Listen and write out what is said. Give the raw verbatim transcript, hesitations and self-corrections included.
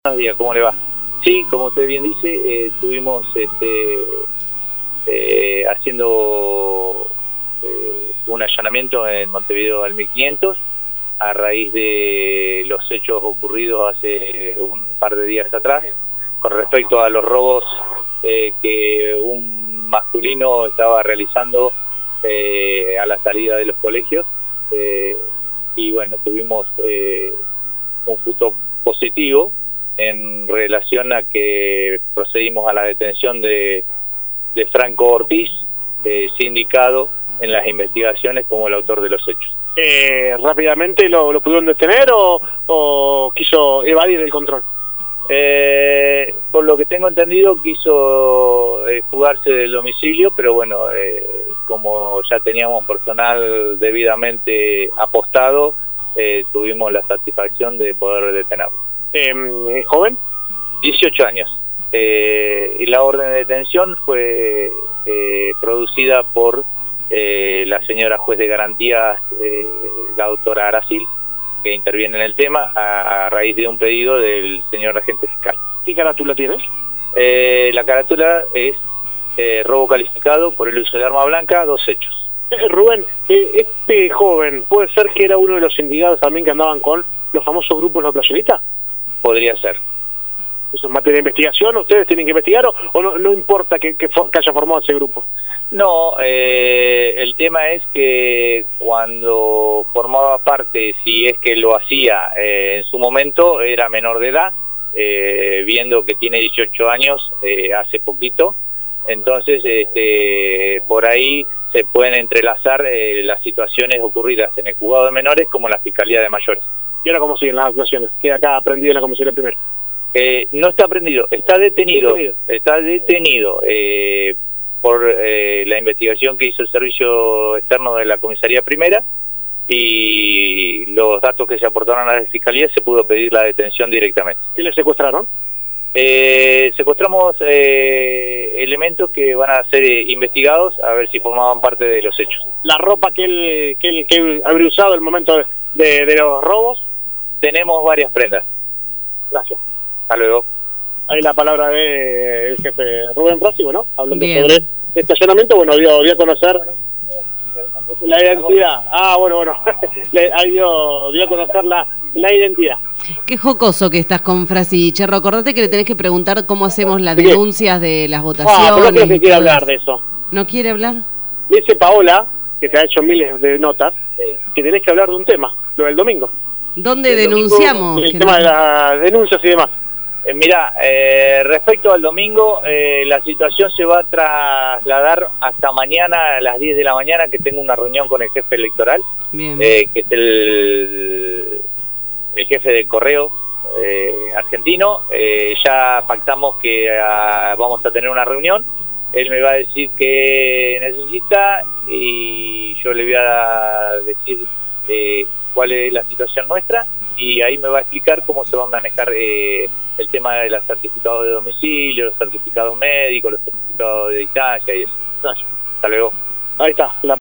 Buenos días, ¿cómo le va? Sí, como usted bien dice, eh, estuvimos este, eh, haciendo eh, un allanamiento en Montevideo al mil quinientos a raíz de los hechos ocurridos hace un par de días atrás con respecto a los robos eh, que un masculino estaba realizando eh, a la salida de los colegios eh, y bueno, tuvimos eh, un fruto positivo en relación a que procedimos a la detención de, de Franco Ortiz, eh, sindicado en las investigaciones como el autor de los hechos. Eh, ¿Rápidamente lo, lo pudieron detener o, o quiso evadir el control? Eh, por lo que tengo entendido quiso eh, fugarse del domicilio, pero bueno, eh, como ya teníamos personal debidamente apostado, eh, tuvimos la satisfacción de poder detenerlo. Eh, ¿Joven? dieciocho años. Eh, y la orden de detención fue eh, producida por eh, la señora juez de garantías, eh, la doctora Aracil, que interviene en el tema a, a raíz de un pedido del señor agente fiscal. ¿Qué carátula tienes? Eh, la carátula es eh, robo calificado por el uso de arma blanca, dos hechos. Eh, Rubén, eh, este joven, ¿puede ser que era uno de los sindicados también que andaban con los famosos grupos Los Playeristas? Podría ser. ¿Eso es materia de investigación? ¿Ustedes tienen que investigar o, o no, no importa que, que, for, que haya formado ese grupo? No, eh, el tema es que cuando formaba parte, si es que lo hacía eh, en su momento, era menor de edad, eh, viendo que tiene dieciocho años eh, hace poquito, entonces este, por ahí se pueden entrelazar eh, las situaciones ocurridas en el juzgado de menores como en la Fiscalía de Mayores. ¿Y ahora cómo siguen las actuaciones? Queda acá aprendido en la comisaría primero. Eh, no está prendido, está detenido, detenido. está detenido eh, por eh, la investigación que hizo el servicio externo de la comisaría primera y los datos que se aportaron a la fiscalía se pudo pedir la detención directamente. ¿Qué le secuestraron? Eh, secuestramos eh, elementos que van a ser eh, investigados a ver si formaban parte de los hechos. La ropa que él, que él, que él habría usado en el momento de, de, de los robos. Tenemos varias prendas. Gracias. Hasta luego. Ahí la palabra del jefe Rubén Próximo, ¿no? Hablando Bien. sobre este allanamiento, bueno, dio, dio a conocer la identidad. Ah, bueno, bueno, Le, ahí dio, dio a conocer la, la identidad. Qué jocoso que estás con Frasi. Cherro, acordate que le tenés que preguntar cómo hacemos las ¿De qué? denuncias de las votaciones. Ah, pero no creo que y quiera todo hablar eso. de eso. ¿No quiere hablar? Dice Paola, que te ha hecho miles de notas, que tenés que hablar de un tema, lo del domingo. ¿Dónde El denunciamos? domingo, el Que tema no- de las denuncias y demás. Eh, mira, eh, respecto al domingo, eh, la situación se va a trasladar hasta mañana a las diez de la mañana, que tengo una reunión con el jefe electoral, Bien. eh, que es el, el jefe del correo eh, argentino. Eh, ya pactamos que uh, vamos a tener una reunión. Él me va a decir qué necesita y yo le voy a decir eh, cuál es la situación nuestra y ahí me va a explicar cómo se va a manejar eh, el tema de los certificados de domicilio, los certificados médicos, los certificados de distancia y eso. Hasta luego. Ahí está, la